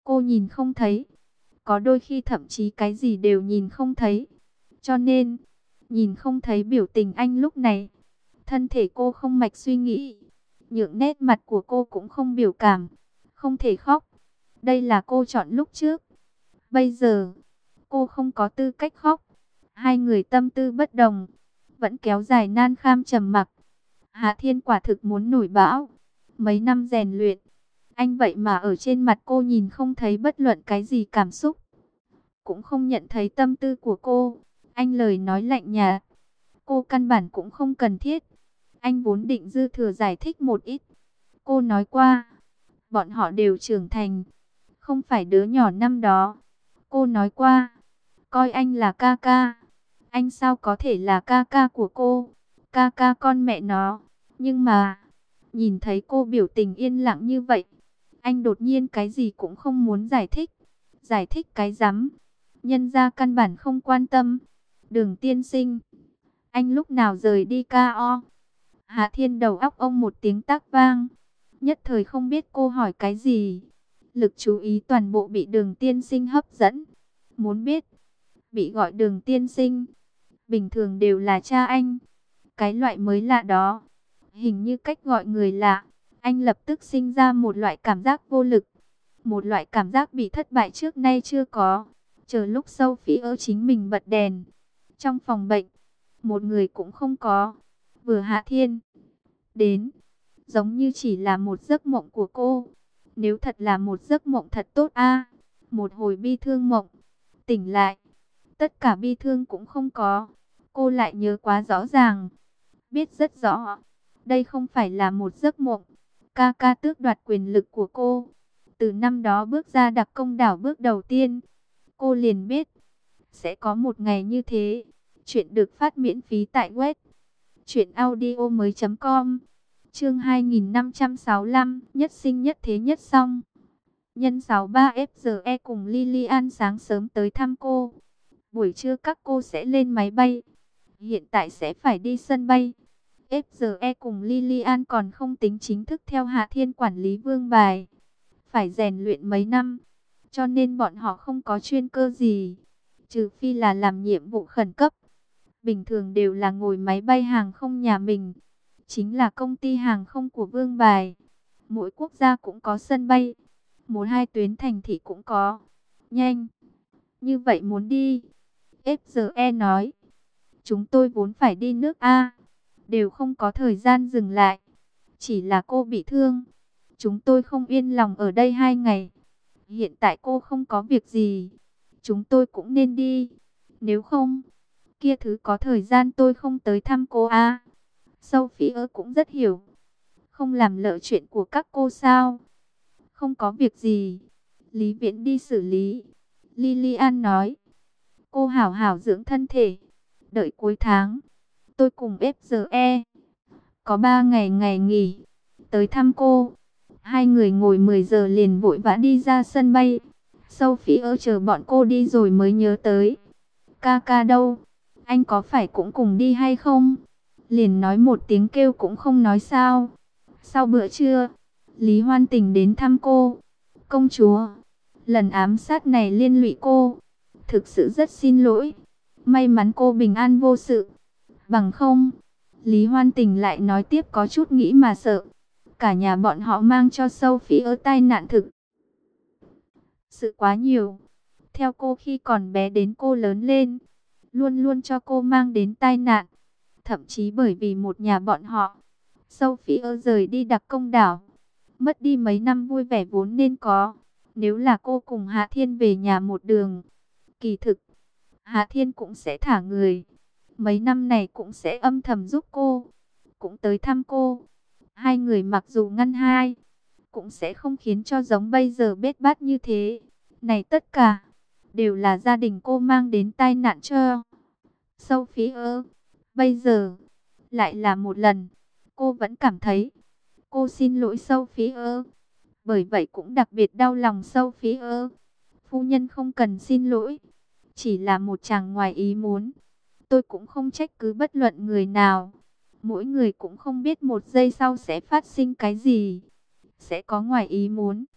cô nhìn không thấy. Có đôi khi thậm chí cái gì đều nhìn không thấy. Cho nên, nhìn không thấy biểu tình anh lúc này. Thân thể cô không mạch suy nghĩ. Những nét mặt của cô cũng không biểu cảm. Không thể khóc. Đây là cô chọn lúc trước. Bây giờ, cô không có tư cách khóc. Hai người tâm tư bất đồng. Vẫn kéo dài nan kham trầm mặc. Hạ Thiên quả thực muốn nổi bão. Mấy năm rèn luyện. Anh vậy mà ở trên mặt cô nhìn không thấy bất luận cái gì cảm xúc. Cũng không nhận thấy tâm tư của cô. Anh lời nói lạnh nhạt. Cô căn bản cũng không cần thiết. Anh vốn định dư thừa giải thích một ít. Cô nói qua. Bọn họ đều trưởng thành. Không phải đứa nhỏ năm đó. Cô nói qua. Coi anh là ca ca. Anh sao có thể là ca ca của cô. Ca ca con mẹ nó. Nhưng mà. Nhìn thấy cô biểu tình yên lặng như vậy. Anh đột nhiên cái gì cũng không muốn giải thích. Giải thích cái rắm. Nhân ra căn bản không quan tâm. Đường tiên sinh. Anh lúc nào rời đi ca. Hạ Thiên đầu óc ông một tiếng tắc vang. Nhất thời không biết cô hỏi cái gì. Lực chú ý toàn bộ bị Đường tiên sinh hấp dẫn. Muốn biết. Bị gọi Đường tiên sinh. Bình thường đều là cha anh. Cái loại mới lạ đó. Hình như cách gọi người lạ. Anh lập tức sinh ra một loại cảm giác vô lực. Một loại cảm giác bị thất bại trước nay chưa có. Chờ lúc Sophie chính mình bật đèn. Trong phòng bệnh. Một người cũng không có. Vừa Hạ Thiên đến. Giống như chỉ là một giấc mộng của cô. Nếu thật là một giấc mộng thật tốt a. Một hồi bi thương mộng. Tỉnh lại. Tất cả bi thương cũng không có. Cô lại nhớ quá rõ ràng. Biết rất rõ. Đây không phải là một giấc mộng. Ca ca tước đoạt quyền lực của cô. Từ năm đó bước ra đặc công đảo bước đầu tiên. Cô liền biết. Sẽ có một ngày như thế. Chuyện được phát miễn phí tại web. truyệnaudiomoi.com. Chương 2565. Nhất sinh nhất thế nhất song. Nhân 63FGE cùng Lilian sáng sớm tới thăm cô. Buổi trưa các cô sẽ lên máy bay. Hiện tại sẽ phải đi sân bay. FGE cùng Lilian còn không tính chính thức theo Hạ Thiên quản lý vương bài. Phải rèn luyện mấy năm. Cho nên bọn họ không có chuyên cơ gì. Trừ phi là làm nhiệm vụ khẩn cấp. Bình thường đều là ngồi máy bay hàng không nhà mình. Chính là công ty hàng không của vương bài. Mỗi quốc gia cũng có sân bay. Một hai tuyến thành thị cũng có. Nhanh. Như vậy muốn đi. FGE nói. Chúng tôi vốn phải đi nước A. Đều không có thời gian dừng lại. Chỉ là cô bị thương. Chúng tôi không yên lòng ở đây 2 ngày. Hiện tại cô không có việc gì. Chúng tôi cũng nên đi. Nếu không, kia thứ có thời gian tôi không tới thăm cô a. Sophie cũng rất hiểu. Không làm lỡ chuyện của các cô sao? Không có việc gì. Lý Viễn đi xử lý. Lilian nói. Cô hảo hảo dưỡng thân thể. Đợi cuối tháng. Tôi cùng FGE. Có 3 ngày ngày nghỉ. Tới thăm cô. Hai người ngồi 10 giờ liền vội vã đi ra sân bay. Sophie chờ bọn cô đi rồi mới nhớ tới. Ca ca đâu? Anh có phải cũng cùng đi hay không? Liền nói một tiếng kêu cũng không nói sao. Sau bữa trưa, Lý Hoan Tình đến thăm cô. Công chúa, lần ám sát này liên lụy cô. Thực sự rất xin lỗi. May mắn cô bình an vô sự. Bằng không, Lý Hoan Tình lại nói tiếp có chút nghĩ mà sợ. Cả nhà bọn họ mang cho Sophie tai nạn thực sự quá nhiều. Theo cô khi còn bé đến cô lớn lên, luôn luôn cho cô mang đến tai nạn. Thậm chí bởi vì một nhà bọn họ, Sophie rời đi đặc công đảo, mất đi mấy năm vui vẻ vốn nên có. Nếu là cô cùng Hạ Thiên về nhà một đường, kỳ thực, Hạ Thiên cũng sẽ thả người. Mấy năm này cũng sẽ âm thầm giúp cô, cũng tới thăm cô. Hai người mặc dù ngăn hai, cũng sẽ không khiến cho giống bây giờ bết bát như thế. Này tất cả, đều là gia đình cô mang đến tai nạn cho Sophie. Bây giờ, lại là một lần, cô vẫn cảm thấy, cô xin lỗi Sophie. Bởi vậy cũng đặc biệt đau lòng Sophie. Phu nhân không cần xin lỗi, chỉ là một chàng ngoài ý muốn. Tôi cũng không trách cứ bất luận người nào. Mỗi người cũng không biết một giây sau sẽ phát sinh cái gì. Sẽ có ngoài ý muốn.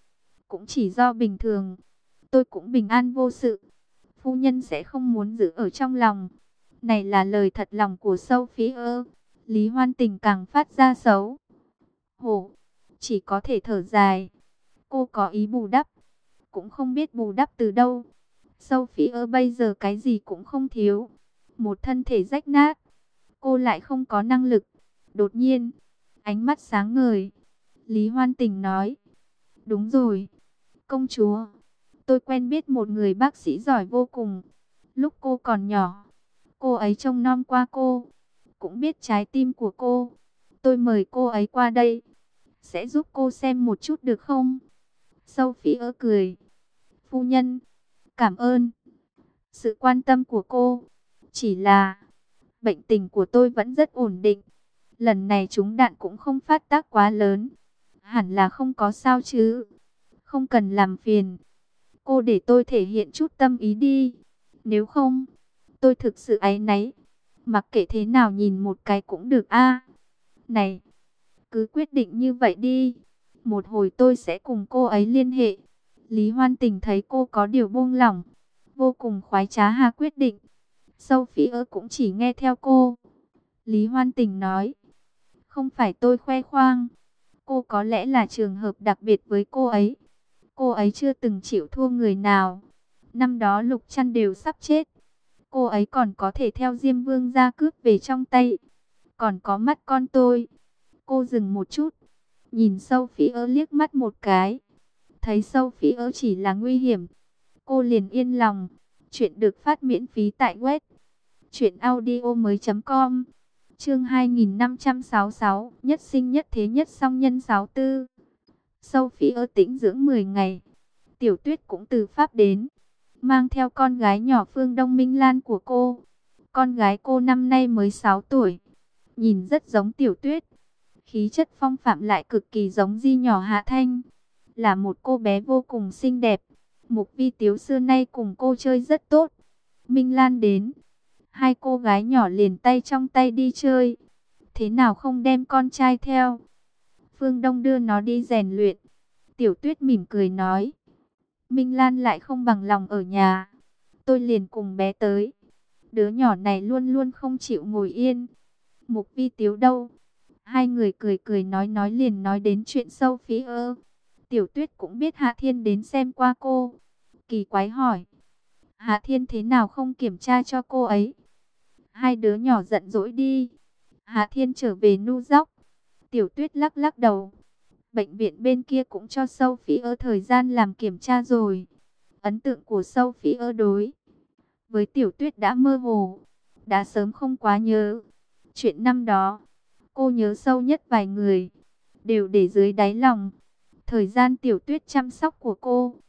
cũng chỉ do bình thường. Tôi cũng bình an vô sự. Phu nhân sẽ không muốn giữ ở trong lòng. Này là lời thật lòng của Sophie. Lý Hoan Tình càng phát ra xấu hổ, chỉ có thể thở dài. Cô có ý bù đắp, cũng không biết bù đắp từ đâu. Sophie bây giờ cái gì cũng không thiếu, một thân thể rách nát, cô lại không có năng lực. Đột nhiên, ánh mắt sáng ngời, Lý Hoan Tình nói: đúng rồi, công chúa, tôi quen biết một người bác sĩ giỏi vô cùng. Lúc cô còn nhỏ, cô ấy trông nom qua cô, cũng biết trái tim của cô. Tôi mời cô ấy qua đây, sẽ giúp cô xem một chút được không? Sophie cười: phu nhân, cảm ơn sự quan tâm của cô. Chỉ là bệnh tình của tôi vẫn rất ổn định. Lần này trúng đạn cũng không phát tác quá lớn, hẳn là không có sao chứ. Không cần làm phiền, cô để tôi thể hiện chút tâm ý đi. Nếu không, tôi thực sự áy náy. Mặc kệ thế nào nhìn một cái cũng được a. Này, cứ quyết định như vậy đi. Một hồi tôi sẽ cùng cô ấy liên hệ. Lý Hoan Tình thấy cô có điều buông lỏng, vô cùng khoái trá hà quyết định. Sophie cũng chỉ nghe theo cô. Lý Hoan Tình nói: không phải tôi khoe khoang, cô có lẽ là trường hợp đặc biệt với cô ấy. Cô ấy chưa từng chịu thua người nào. Năm đó Lục Trăn đều sắp chết, cô ấy còn có thể theo Diêm Vương ra cướp về trong tay. Còn có mắt con tôi. Cô dừng một chút, nhìn Sophie liếc mắt một cái. Thấy Sophie chỉ là nguy hiểm, cô liền yên lòng. Chuyện được phát miễn phí tại web truyệnaudiomoi.com. Chương 2566, nhất sinh nhất thế nhất song nhân 64. Sophie tĩnh dưỡng 10 ngày. Tiểu Tuyết cũng từ Pháp đến, mang theo con gái nhỏ Phương Đông Minh Lan của cô. Con gái cô năm nay mới 6 tuổi, nhìn rất giống Tiểu Tuyết. Khí chất phong phạm lại cực kỳ giống Di nhỏ Hạ Thanh, là một cô bé vô cùng xinh đẹp. Mục Vi Tiếu xưa nay cùng cô chơi rất tốt. Minh Lan đến, hai cô gái nhỏ liền tay trong tay đi chơi. Thế nào không đem con trai theo? Phương Đông đưa nó đi rèn luyện. Tiểu Tuyết mỉm cười nói. Minh Lan lại không bằng lòng ở nhà, tôi liền cùng bé tới. Đứa nhỏ này luôn luôn không chịu ngồi yên. Mục Vi Tiếu đâu? Hai người cười cười nói liền nói đến chuyện Sophie. Tiểu Tuyết cũng biết Hạ Thiên đến xem qua cô, kỳ quái hỏi: Hạ Thiên thế nào không kiểm tra cho cô ấy? Hai đứa nhỏ giận dỗi đi. Hạ Thiên trở về New York. Tiểu Tuyết lắc lắc đầu. Bệnh viện bên kia cũng cho Sophie thời gian làm kiểm tra rồi. Ấn tượng của Sophie đối với Tiểu Tuyết đã mơ hồ, đã sớm không quá nhớ. Chuyện năm đó, cô nhớ sâu nhất vài người, đều để dưới đáy lòng. Thời gian Tiểu Tuyết chăm sóc của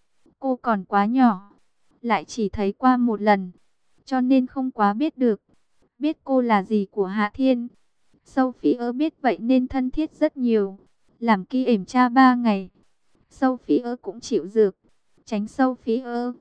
cô còn quá nhỏ, lại chỉ thấy qua một lần, cho nên không quá biết được. Biết cô là gì của Hạ Thiên, Sophie biết vậy nên thân thiết rất nhiều. Làm ki ểm tra 3 ngày, Sophie cũng chịu dược. Tránh Sophie,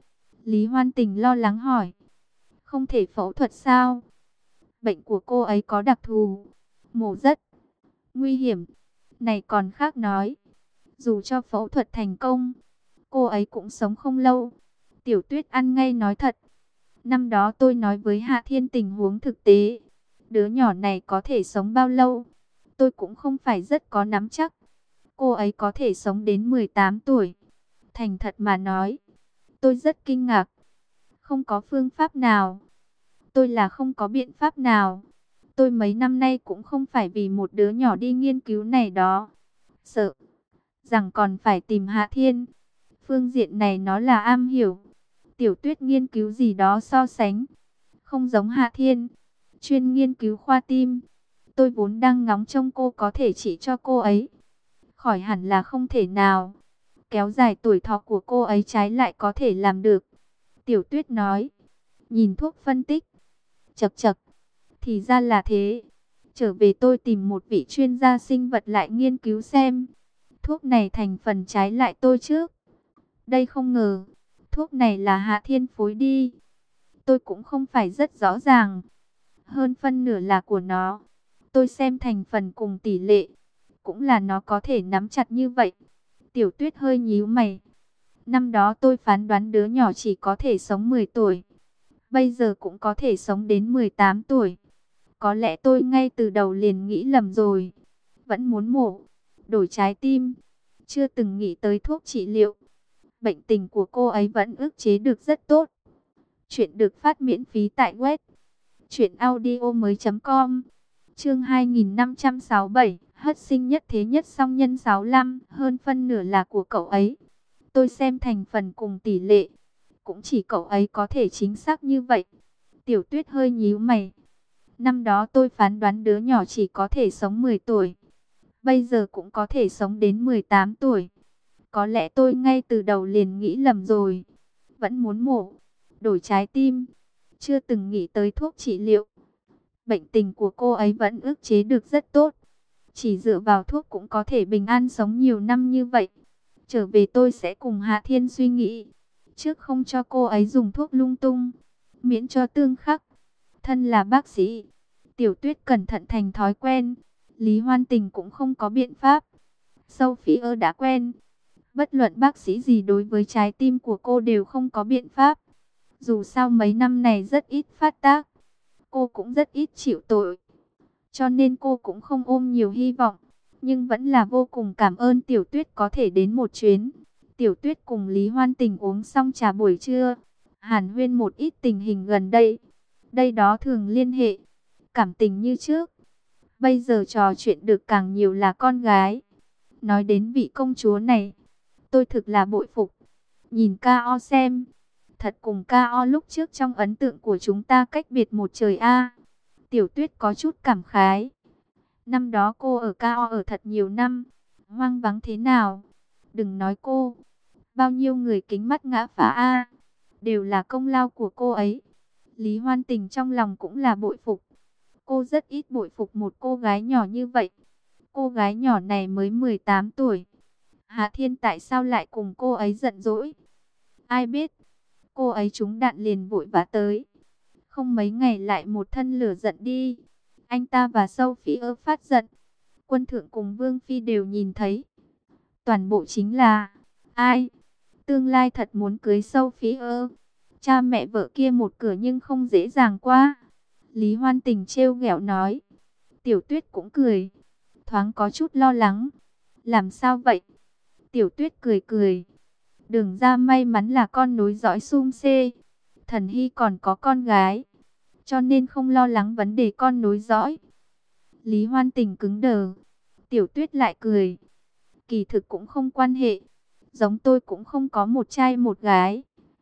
Lý Hoan Tình lo lắng hỏi: không thể phẫu thuật sao? Bệnh của cô ấy có đặc thù, mổ rất nguy hiểm. Này còn khác nói, dù cho phẫu thuật thành công, cô ấy cũng sống không lâu. Tiểu Tuyết ăn ngay nói thật. Năm đó tôi nói với Hạ Thiên tình huống thực tế, đứa nhỏ này có thể sống bao lâu, tôi cũng không phải rất có nắm chắc. Cô ấy có thể sống đến 18 tuổi. Thành thật mà nói, tôi rất kinh ngạc. Không có phương pháp nào. Tôi là không có biện pháp nào. Tôi mấy năm nay cũng không phải vì một đứa nhỏ đi nghiên cứu này đó. Sợ rằng còn phải tìm Hạ Thiên. Phương diện này nó là am hiểu. Tiểu Tuyết nghiên cứu gì đó so sánh, không giống Hạ Thiên, chuyên nghiên cứu khoa tim. Tôi vốn đang ngóng trông cô có thể chỉ cho cô ấy khỏi, hẳn là không thể nào. Kéo dài tuổi thọ của cô ấy trái lại có thể làm được. Tiểu Tuyết nói, nhìn thuốc phân tích. Chậc chậc, thì ra là thế. Trở về tôi tìm một vị chuyên gia sinh vật lại nghiên cứu xem. Thuốc này thành phần trái lại tôi trước. Đây không ngờ, thuốc này là Hạ Thiên phối đi. Tôi cũng không phải rất rõ ràng. Hơn phân nửa là của nó. Tôi xem thành phần cùng tỷ lệ, cũng là nó có thể nắm chặt như vậy. Tiểu Tuyết hơi nhíu mày. Năm đó tôi phán đoán đứa nhỏ chỉ có thể sống 10 tuổi. Bây giờ cũng có thể sống đến 18 tuổi. Có lẽ tôi ngay từ đầu liền nghĩ lầm rồi. Vẫn muốn mổ, đổi trái tim. Chưa từng nghĩ tới thuốc trị liệu. Bệnh tình của cô ấy vẫn ức chế được rất tốt. Chuyện được phát miễn phí tại web truyệnaudiomoi.com. Chương 2567, hất sinh nhất thế nhất song nhân 65, hơn phân nửa là của cậu ấy. Tôi xem thành phần cùng tỷ lệ, cũng chỉ cậu ấy có thể chính xác như vậy. Tiểu Tuyết hơi nhíu mày. Năm đó tôi phán đoán đứa nhỏ chỉ có thể sống 10 tuổi. Bây giờ cũng có thể sống đến 18 tuổi. Có lẽ tôi ngay từ đầu liền nghĩ lầm rồi. Vẫn muốn mổ, đổi trái tim. Chưa từng nghĩ tới thuốc trị liệu. Bệnh tình của cô ấy vẫn ức chế được rất tốt. Chỉ dựa vào thuốc cũng có thể bình an sống nhiều năm như vậy. Trở về tôi sẽ cùng Hạ Thiên suy nghĩ. Trước không cho cô ấy dùng thuốc lung tung. Miễn cho tương khắc. Thân là bác sĩ. Tiểu Tuyết cẩn thận thành thói quen. Lý Hoan Tình cũng không có biện pháp. Sophie đã quen. Bất luận bác sĩ gì đối với trái tim của cô đều không có biện pháp. Dù sao mấy năm này rất ít phát tác. Cô cũng rất ít chịu tội. Cho nên cô cũng không ôm nhiều hy vọng. Nhưng vẫn là vô cùng cảm ơn Tiểu Tuyết có thể đến một chuyến. Tiểu Tuyết cùng Lý Hoan Tình uống xong trà buổi trưa. Hàn huyên một ít tình hình gần đây. Đây đó thường liên hệ. Cảm tình như trước. Bây giờ trò chuyện được càng nhiều là con gái. Nói đến vị công chúa này, tôi thực là bội phục. Nhìn K.O. xem. Thật cùng K.O. lúc trước trong ấn tượng của chúng ta cách biệt một trời a. Tiểu Tuyết có chút cảm khái. Năm đó cô ở K.O. ở thật nhiều năm. Hoang vắng thế nào? Đừng nói cô. Bao nhiêu người kính mắt ngã phá a. Đều là công lao của cô ấy. Lý Hoan Tình trong lòng cũng là bội phục. Cô rất ít bội phục một cô gái nhỏ như vậy. Cô gái nhỏ này mới 18 tuổi. Hạ Thiên tại sao lại cùng cô ấy giận dỗi? Ai biết? Cô ấy trúng đạn liền vội vã tới. Không mấy ngày lại một thân lửa giận đi. Anh ta và Sophie phát giận. Quân thượng cùng Vương Phi đều nhìn thấy. Toàn bộ chính là ai? Tương lai thật muốn cưới Sophie. Cha mẹ vợ kia một cửa nhưng không dễ dàng quá. Lý Hoan Tình trêu ghẹo nói. Tiểu Tuyết cũng cười. Thoáng có chút lo lắng. Làm sao vậy? Tiểu Tuyết cười cười. Đường ra may mắn là con nối dõi sum xê. Thần Hy còn có con gái. Cho nên không lo lắng vấn đề con nối dõi. Lý Hoan Tình cứng đờ. Tiểu Tuyết lại cười. Kỳ thực cũng không quan hệ. Giống tôi cũng không có một trai một gái.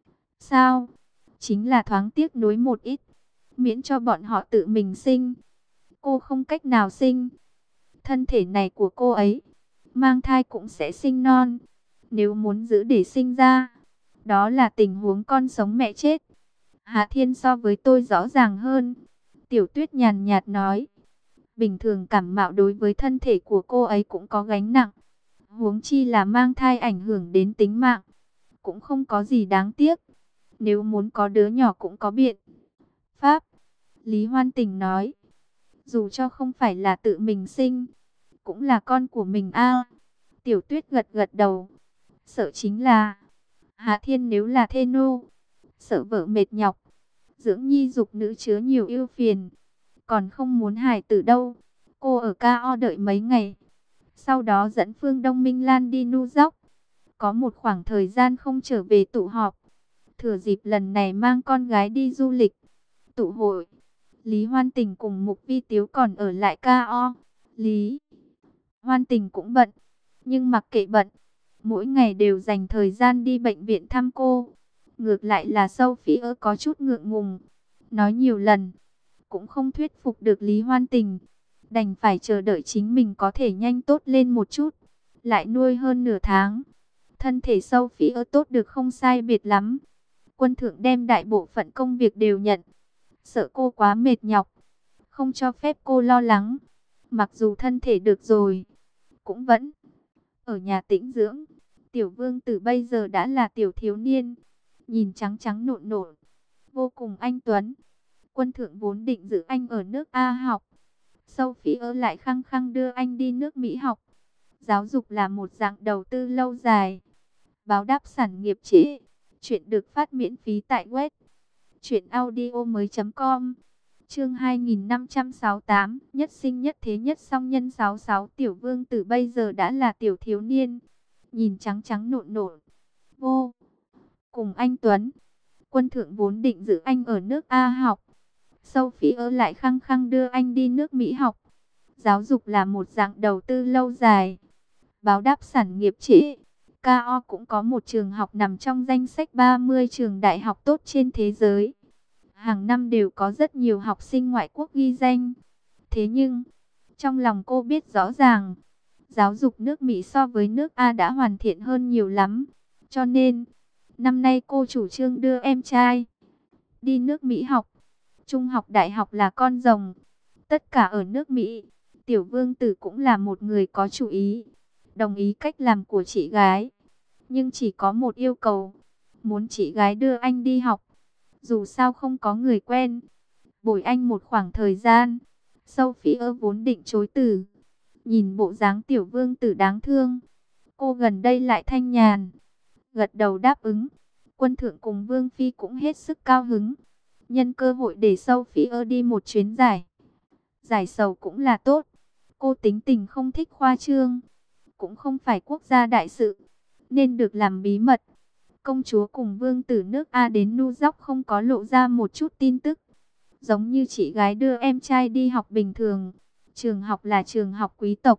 Sao? Chính là thoáng tiếc nuối một ít. Miễn cho bọn họ tự mình sinh. Cô không cách nào sinh. Thân thể này của cô ấy, mang thai cũng sẽ sinh non. Nếu muốn giữ để sinh ra, đó là tình huống con sống mẹ chết. Hạ Thiên so với tôi rõ ràng hơn. Tiểu Tuyết nhàn nhạt nói. Bình thường cảm mạo đối với thân thể của cô ấy cũng có gánh nặng. Huống chi là mang thai ảnh hưởng đến tính mạng. Cũng không có gì đáng tiếc. Nếu muốn có đứa nhỏ cũng có biện pháp. Lý Hoan Tình nói. Dù cho không phải là tự mình sinh, cũng là con của mình a. Tiểu Tuyết gật gật đầu. Sợ chính là Hạ Thiên nếu là thê nô, sợ vợ mệt nhọc, dưỡng nhi dục nữ chứa nhiều ưu phiền, còn không muốn hài tử đâu. Cô ở K.O. đợi mấy ngày, sau đó dẫn Phương Đông Minh Lan đi nu dóc. Có một khoảng thời gian không trở về tụ họp. Thừa dịp lần này mang con gái đi du lịch, tụ hội. Lý Hoan Tình cùng Mục Vi Tiếu còn ở lại K.O. Lý Hoan Tình cũng bận, nhưng mặc kệ bận, mỗi ngày đều dành thời gian đi bệnh viện thăm cô. Ngược lại là Sophie có chút ngượng ngùng, nói nhiều lần, cũng không thuyết phục được Lý Hoan Tình. Đành phải chờ đợi chính mình có thể nhanh tốt lên một chút. Lại nuôi hơn nửa tháng. Thân thể Sophie tốt được không sai biệt lắm. Quân thượng đem đại bộ phận công việc đều nhận. Sợ cô quá mệt nhọc, không cho phép cô lo lắng. Mặc dù thân thể được rồi, cũng vẫn ở nhà tĩnh dưỡng. Tiểu vương tử bây giờ đã là tiểu thiếu niên, nhìn trắng trắng nộn nộn, vô cùng anh tuấn. Quân thượng vốn định giữ anh ở nước A học, Sophie lại khăng khăng đưa anh đi nước Mỹ học. Giáo dục là một dạng đầu tư lâu dài. Báo đáp sản nghiệp trễ. Chuyện được phát miễn phí tại web truyệnaudiomoi.com. Chương 2568, nhất sinh nhất thế nhất song nhân 66. Tiểu Vương Tử bây giờ đã là tiểu thiếu niên, nhìn trắng trắng nộn nộn, vô cùng anh tuấn. Quân thượng vốn định giữ anh ở nước A học, Sophie lại khăng khăng đưa anh đi nước Mỹ học. Giáo dục là một dạng đầu tư lâu dài, báo đáp sản nghiệp trễ. KO cũng có một trường học nằm trong danh sách 30 trường đại học tốt trên thế giới. Hàng năm đều có rất nhiều học sinh ngoại quốc ghi danh. Thế nhưng, trong lòng cô biết rõ ràng, giáo dục nước Mỹ so với nước A đã hoàn thiện hơn nhiều lắm. Cho nên, năm nay cô chủ trương đưa em trai đi nước Mỹ học. Trung học đại học là con rồng, tất cả ở nước Mỹ. Tiểu Vương Tử cũng là một người có chủ ý, đồng ý cách làm của chị gái. Nhưng chỉ có một yêu cầu, muốn chị gái đưa anh đi học. Dù sao không có người quen, bồi anh một khoảng thời gian. Sophie vốn định chối từ, nhìn bộ dáng Tiểu Vương Tử đáng thương, cô gần đây lại thanh nhàn, gật đầu đáp ứng. Quân thượng cùng Vương Phi cũng hết sức cao hứng, nhân cơ hội để Sophie đi một chuyến giải sầu cũng là tốt. Cô tính tình không thích khoa trương, cũng không phải quốc gia đại sự, nên được làm bí mật. Công chúa cùng vương tử nước A đến New York không có lộ ra một chút tin tức, giống như chị gái đưa em trai đi học bình thường. Trường học là trường học quý tộc.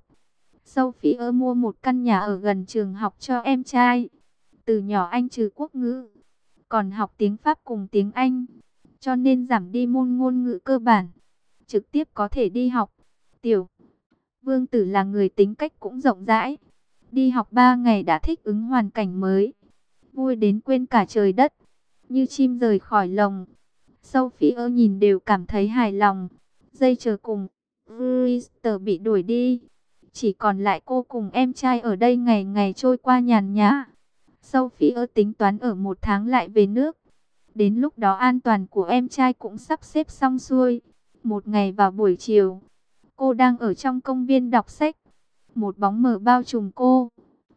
Sophie mua một căn nhà ở gần trường học cho em trai. Từ nhỏ anh trừ quốc ngữ, còn học tiếng Pháp cùng tiếng Anh, cho nên giảm đi môn ngôn ngữ cơ bản, trực tiếp có thể đi học. Tiểu Vương Tử là người tính cách cũng rộng rãi, đi học 3 ngày đã thích ứng hoàn cảnh mới, vui đến quên cả trời đất, như chim rời khỏi lồng. Sophie nhìn đều cảm thấy hài lòng. Dây chờ cùng Brewster bị đuổi đi, chỉ còn lại cô cùng em trai ở đây, ngày ngày trôi qua nhàn nhã. Sophie tính toán ở 1 tháng lại về nước. Đến lúc đó an toàn của em trai cũng sắp xếp xong xuôi. Một ngày vào buổi chiều, cô đang ở trong công viên đọc sách, một bóng mờ bao trùm cô.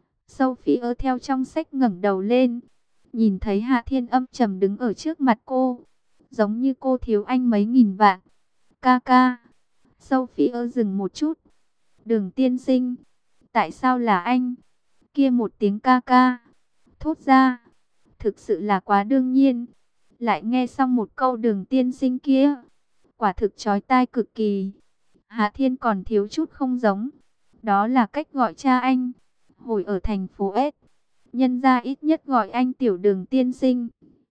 Sophie theo trong sách ngẩng đầu lên, nhìn thấy Hạ Thiên âm trầm đứng ở trước mặt cô, giống như cô thiếu anh mấy nghìn vạn. Ca ca. Sophie dừng một chút. Đường tiên sinh, tại sao là anh? Kia một tiếng ca ca thốt ra, thực sự là quá đương nhiên. Lại nghe xong một câu đường tiên sinh kia, quả thực chói tai cực kỳ. Hạ Thiên còn thiếu chút không giống. Đó là cách gọi cha anh. Hồi ở thành phố S, nhân gia ít nhất gọi anh tiểu đường tiên sinh.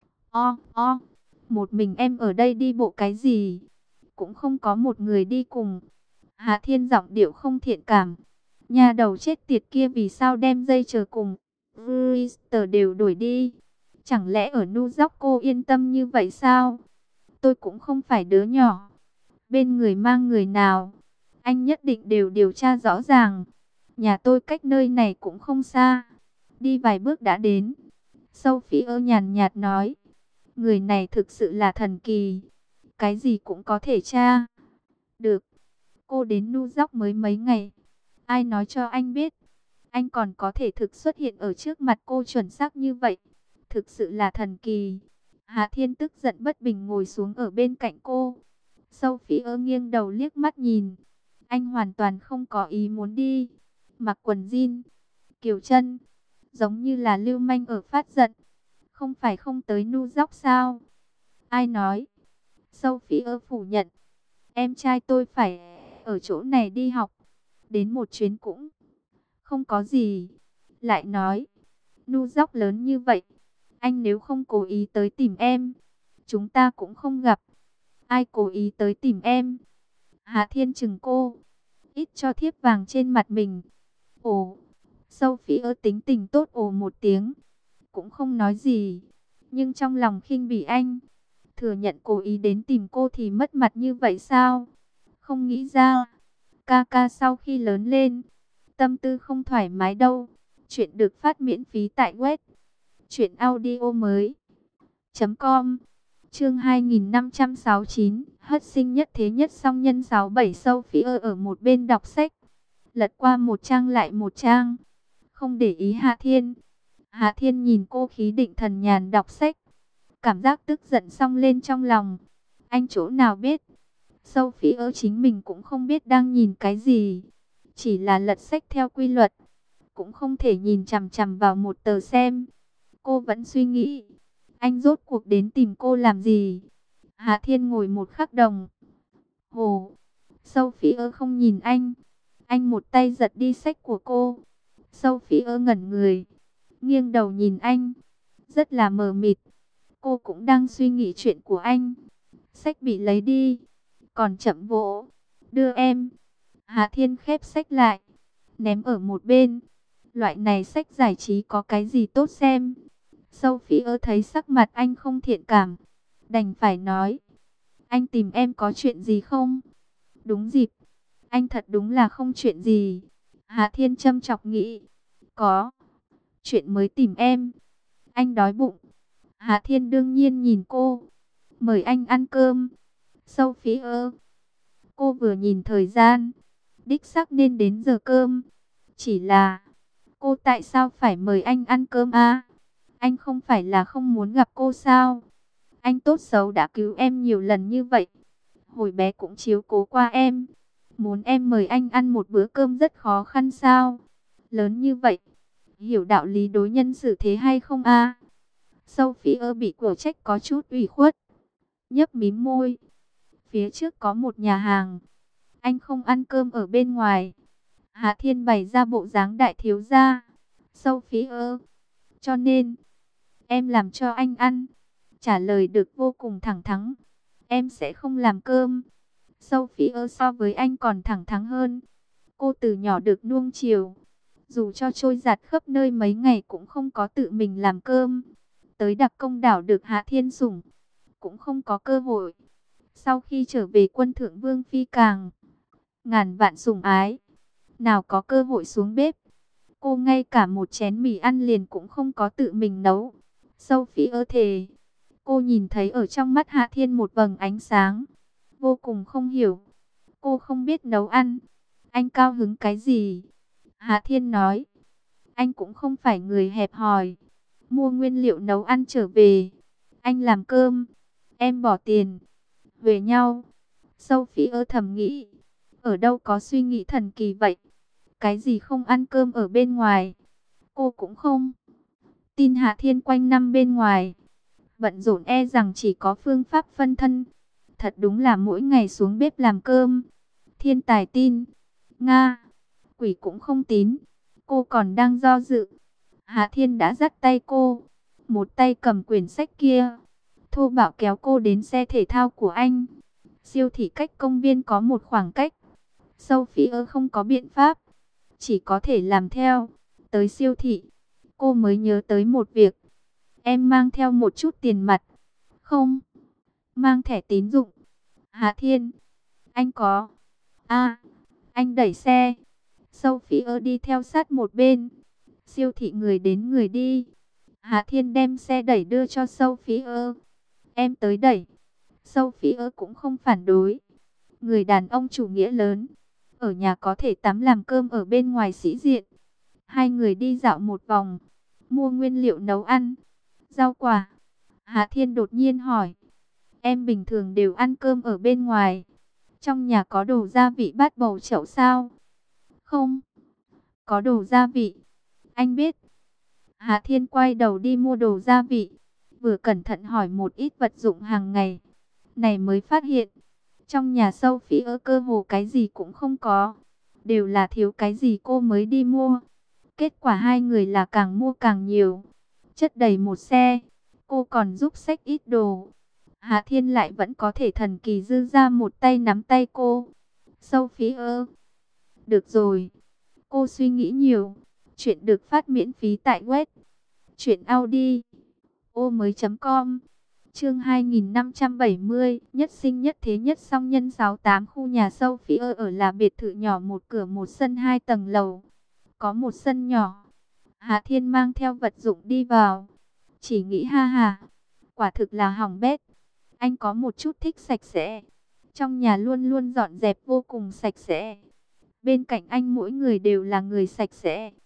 Một mình em ở đây đi bộ cái gì? Cũng không có một người đi cùng. Hạ Thiên giọng điệu không thiện cảm. Nhà đầu chết tiệt kia vì sao đem dây chờ cùng Brewster đều đuổi đi? Chẳng lẽ ở New York cô yên tâm như vậy sao? Tôi cũng không phải đứa nhỏ, bên người mang người nào, anh nhất định đều điều tra rõ ràng. Nhà tôi cách nơi này cũng không xa, đi vài bước đã đến. Sophie nhàn nhạt nói, người này thực sự là thần kỳ, cái gì cũng có thể tra được. Cô đến New York mới mấy ngày, ai nói cho anh biết anh còn có thể thực xuất hiện ở trước mặt cô chuẩn xác như vậy? Thực sự là thần kỳ. Hạ Thiên tức giận bất bình ngồi xuống ở bên cạnh cô. Sophie nghiêng đầu liếc mắt nhìn, anh hoàn toàn không có ý muốn đi. Mặc quần jean, kiều chân, giống như là lưu manh ở phát giận. Không phải không tới New York sao? Ai nói? Sophie phủ nhận. Em trai tôi phải ở chỗ này đi học, đến một chuyến cũng không có gì. Lại nói, New York lớn như vậy, anh nếu không cố ý tới tìm em, chúng ta cũng không gặp. Ai cố ý tới tìm em? Hạ Thiên chừng cô, ít cho thiếp vàng trên mặt mình. Ồ. Sophie tính tình tốt ồ một tiếng, cũng không nói gì, nhưng trong lòng khinh bỉ anh. Thừa nhận cố ý đến tìm cô thì mất mặt như vậy sao? Không nghĩ ra, ca ca sau khi lớn lên, tâm tư không thoải mái đâu. Chuyện được phát miễn phí tại web truyệnaudiomoi.com. Chương 2569, hất sinh nhất thế nhất song nhân 67. Sophie ở một bên đọc sách, lật qua một trang lại một trang, không để ý Hạ Thiên. Hà Thiên nhìn cô khí định thần nhàn đọc sách. Cảm giác tức giận xông lên trong lòng. Anh chỗ nào biết. Sophie chính mình cũng không biết đang nhìn cái gì. Chỉ là lật sách theo quy luật. Cũng không thể nhìn chằm chằm vào một tờ xem. Cô vẫn suy nghĩ. Anh rốt cuộc đến tìm cô làm gì? Hà Thiên ngồi một khắc đồng hồ. Sophie không nhìn anh. Anh một tay giật đi sách của cô. Sophie ngẩn người. Nghiêng đầu nhìn anh. Rất là mờ mịt. Cô cũng đang suy nghĩ chuyện của anh. Sách bị lấy đi. Còn chậm vỗ. Đưa em. Hà Thiên khép sách lại. Ném ở một bên. Loại này sách giải trí có cái gì tốt xem. Sophie thấy sắc mặt anh không thiện cảm. Đành phải nói. Anh tìm em có chuyện gì không? Đúng dịp. Anh thật đúng là không chuyện gì. Hà Thiên châm chọc nghĩ. Có. Chuyện mới tìm em. Anh đói bụng. Hà Thiên đương nhiên nhìn cô. Mời anh ăn cơm. Sophie. Cô vừa nhìn thời gian. Đích xác nên đến giờ cơm. Chỉ là. Cô tại sao phải mời anh ăn cơm à? Anh không phải là không muốn gặp cô sao? Anh tốt xấu đã cứu em nhiều lần như vậy. Hồi bé cũng chiếu cố qua em. Muốn em mời anh ăn một bữa cơm rất khó khăn sao? Lớn như vậy. Hiểu đạo lý đối nhân xử thế hay không à? Sophie bị cổ trách có chút ủy khuất. Nhấp mím môi. Phía trước có một nhà hàng. Anh không ăn cơm ở bên ngoài. Hà Thiên bày ra bộ dáng đại thiếu gia. Sophie. Cho nên. Em làm cho anh ăn. Trả lời được vô cùng thẳng thắn. Em sẽ không làm cơm. Sophie so với anh còn thẳng thắn hơn. Cô từ nhỏ được nuông chiều. Dù cho trôi giạt khắp nơi mấy ngày cũng không có tự mình làm cơm. Tới Đặc Công Đảo được Hạ Thiên sủng. Cũng không có cơ hội. Sau khi trở về quân thượng Vương Phi càng ngàn vạn sủng ái. Nào có cơ hội xuống bếp. Cô ngay cả một chén mì ăn liền cũng không có tự mình nấu. Sophie thề. Cô nhìn thấy ở trong mắt Hạ Thiên một vầng ánh sáng. Vô cùng không hiểu. Cô không biết nấu ăn. Anh cao hứng cái gì? Hạ Thiên nói. Anh cũng không phải người hẹp hòi. Mua nguyên liệu nấu ăn trở về. Anh làm cơm. Em bỏ tiền. Về nhau. Sophie thầm nghĩ. Ở đâu có suy nghĩ thần kỳ vậy? Cái gì không ăn cơm ở bên ngoài? Cô cũng không tin Hạ Thiên quanh năm bên ngoài. Bận rộn e rằng chỉ có phương pháp phân thân. Thật đúng là mỗi ngày xuống bếp làm cơm. Thiên tài tin. Nga. Quỷ cũng không tín. Cô còn đang do dự. Hạ Thiên đã dắt tay cô. Một tay cầm quyển sách kia. Thô bạo kéo cô đến xe thể thao của anh. Siêu thị cách công viên có một khoảng cách. Sophie không có biện pháp. Chỉ có thể làm theo. Tới siêu thị. Cô mới nhớ tới một việc. Em mang theo một chút tiền mặt. Không. Mang thẻ tín dụng. Hạ Thiên. Anh có. Anh đẩy xe. Sophie đi theo sát một bên. Siêu thị người đến người đi. Hạ Thiên đem xe đẩy đưa cho Sophie. Em tới đẩy. Sophie cũng không phản đối. Người đàn ông chủ nghĩa lớn. Ở nhà có thể tắm làm cơm ở bên ngoài sĩ diện. Hai người đi dạo một vòng. Mua nguyên liệu nấu ăn. Rau quả. Hạ Thiên đột nhiên hỏi. Em bình thường đều ăn cơm ở bên ngoài. Trong nhà có đồ gia vị bát bầu chậu sao? Không. Có đồ gia vị. Anh biết. Hạ Thiên quay đầu đi mua đồ gia vị. Vừa cẩn thận hỏi một ít vật dụng hàng ngày. Này mới phát hiện. Trong nhà Sophie cơ hồ cái gì cũng không có. Đều là thiếu cái gì cô mới đi mua. Kết quả hai người là càng mua càng nhiều. Chất đầy một xe. Cô còn giúp xách ít đồ. Hạ Thiên lại vẫn có thể thần kỳ dư ra một tay nắm tay cô. Sophie. Được rồi. Cô suy nghĩ nhiều. Chuyện được phát miễn phí tại web truyệnaudiomoi.com. Chương 2570, nhất sinh nhất thế nhất song nhân 68. Khu nhà Sophie ở là biệt thự nhỏ một cửa một sân 2 tầng lầu. Có một sân nhỏ. Hạ Thiên mang theo vật dụng đi vào. Chỉ nghĩ ha ha. Quả thực là hỏng bét. Anh có một chút thích sạch sẽ. Trong nhà luôn luôn dọn dẹp vô cùng sạch sẽ. Bên cạnh anh mỗi người đều là người sạch sẽ.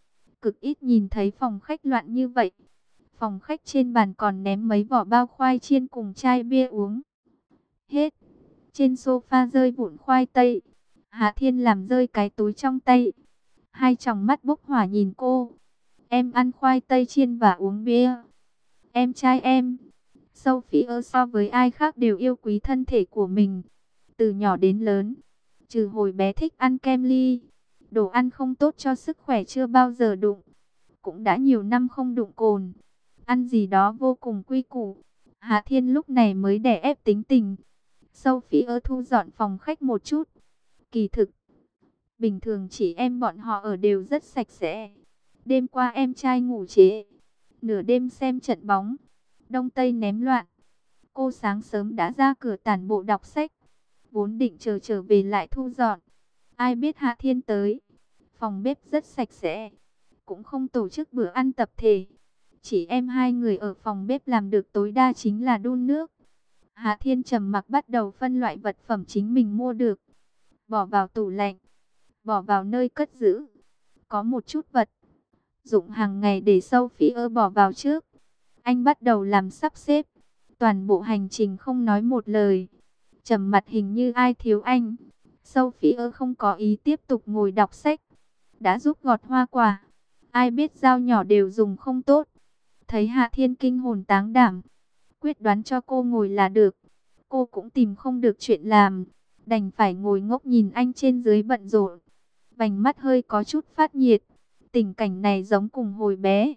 Cực ít nhìn thấy phòng khách loạn như vậy. Phòng khách trên bàn còn ném mấy vỏ bao khoai chiên cùng chai bia uống. Hết. Trên sofa rơi vụn khoai tây. Hà Thiên làm rơi cái túi trong tay. Hai tròng mắt bốc hỏa nhìn cô. Em ăn khoai tây chiên và uống bia. Em trai em. Sophie so với ai khác đều yêu quý thân thể của mình. Từ nhỏ đến lớn. Trừ hồi bé thích ăn kem ly. Đồ ăn không tốt cho sức khỏe chưa bao giờ đụng. Cũng đã nhiều năm không đụng cồn. Ăn gì đó vô cùng quy củ. Hà Thiên lúc này mới đè ép tính tình. Sophie thu dọn phòng khách một chút. Kỳ thực, bình thường chị em bọn họ ở đều rất sạch sẽ. Đêm qua em trai ngủ trễ. Nửa đêm xem trận bóng. Đông Tây ném loạn. Cô sáng sớm đã ra cửa tản bộ đọc sách. Vốn định chờ trở về lại thu dọn. Ai biết Hạ Thiên tới. Phòng bếp rất sạch sẽ. Cũng không tổ chức bữa ăn tập thể. Chỉ em hai người ở phòng bếp làm được tối đa chính là đun nước. Hạ Thiên trầm mặc bắt đầu phân loại vật phẩm chính mình mua được. Bỏ vào tủ lạnh. Bỏ vào nơi cất giữ. Có một chút vật dụng hàng ngày để Sophie bỏ vào trước. Anh bắt đầu làm sắp xếp. Toàn bộ hành trình không nói một lời. Trầm mặt hình như ai thiếu anh. Sophie không có ý tiếp tục ngồi đọc sách. Đã giúp gọt hoa quả. Ai biết dao nhỏ đều dùng không tốt. Thấy Hạ Thiên kinh hồn táng đảm. Quyết đoán cho cô ngồi là được. Cô cũng tìm không được chuyện làm. Đành phải ngồi ngốc nhìn anh trên dưới bận rộn. Vành mắt hơi có chút phát nhiệt. Tình cảnh này giống cùng hồi bé.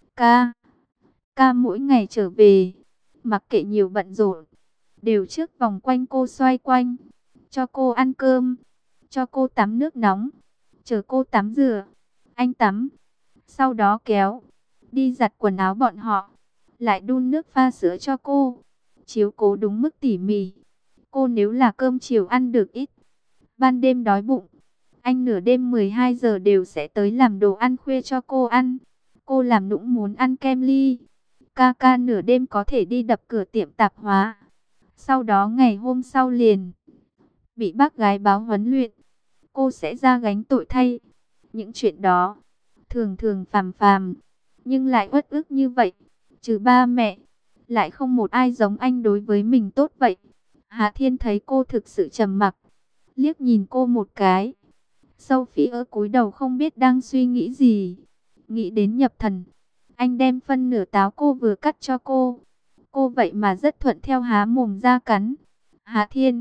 Ca mỗi ngày trở về. Mặc kệ nhiều bận rộn. Đều trước vòng quanh cô xoay quanh. Cho cô ăn cơm. Cho cô tắm nước nóng. Chờ cô tắm rửa. Anh tắm. Sau đó kéo. Đi giặt quần áo bọn họ. Lại đun nước pha sữa cho cô. Chiếu cố đúng mức tỉ mỉ. Cô nếu là cơm chiều ăn được ít. Ban đêm đói bụng. Anh nửa đêm 12 giờ đều sẽ tới làm đồ ăn khuya cho cô ăn. Cô làm nũng muốn ăn kem ly. Ca nửa đêm có thể đi đập cửa tiệm tạp hóa. Sau đó ngày hôm sau liền bị bác gái báo huấn luyện. Cô sẽ ra gánh tội thay. Những chuyện đó thường thường phàm phàm, nhưng lại uất ức như vậy. Trừ ba mẹ, lại không một ai giống anh đối với mình tốt vậy. Hà Thiên thấy cô thực sự trầm mặc, liếc nhìn cô một cái. Sophie cúi đầu không biết đang suy nghĩ gì. Nghĩ đến nhập thần, anh đem phân nửa táo cô vừa cắt cho cô. Cô vậy mà rất thuận theo há mồm ra cắn. Hà Thiên,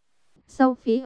Sophie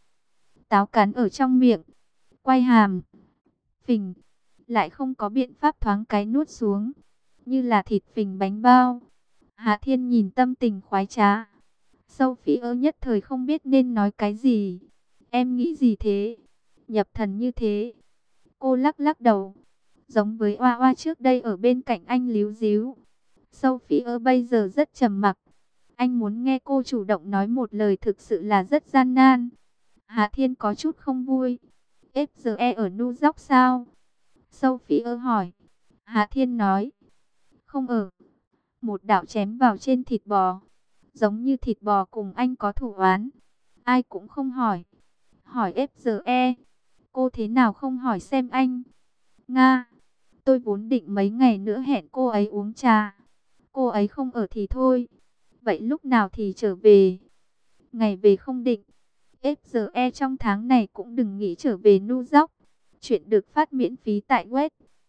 táo cắn ở trong miệng, quay hàm, phình, lại không có biện pháp thoáng cái nuốt xuống, như là thịt phình bánh bao. Hà Thiên nhìn tâm tình khoái trá. Sophie nhất thời không biết nên nói cái gì. Em nghĩ gì thế? Nhập thần như thế. Cô lắc lắc đầu. Giống với Oa Oa trước đây ở bên cạnh anh líu díu. Sophie bây giờ rất trầm mặc. Anh muốn nghe cô chủ động nói một lời thực sự là rất gian nan. Hà Thiên có chút không vui. FGE ở New York sao? Sophie hỏi. Hà Thiên nói. Không ở. Một đạo chém vào trên thịt bò. Giống như thịt bò cùng anh có thủ oán. Ai cũng không hỏi. Hỏi FGE. Cô thế nào không hỏi xem anh? Nga. Tôi vốn định mấy ngày nữa hẹn cô ấy uống trà. Cô ấy không ở thì thôi. Vậy lúc nào thì trở về? Ngày về không định. FGE trong tháng này cũng đừng nghĩ trở về New York. Chuyện được phát miễn phí tại web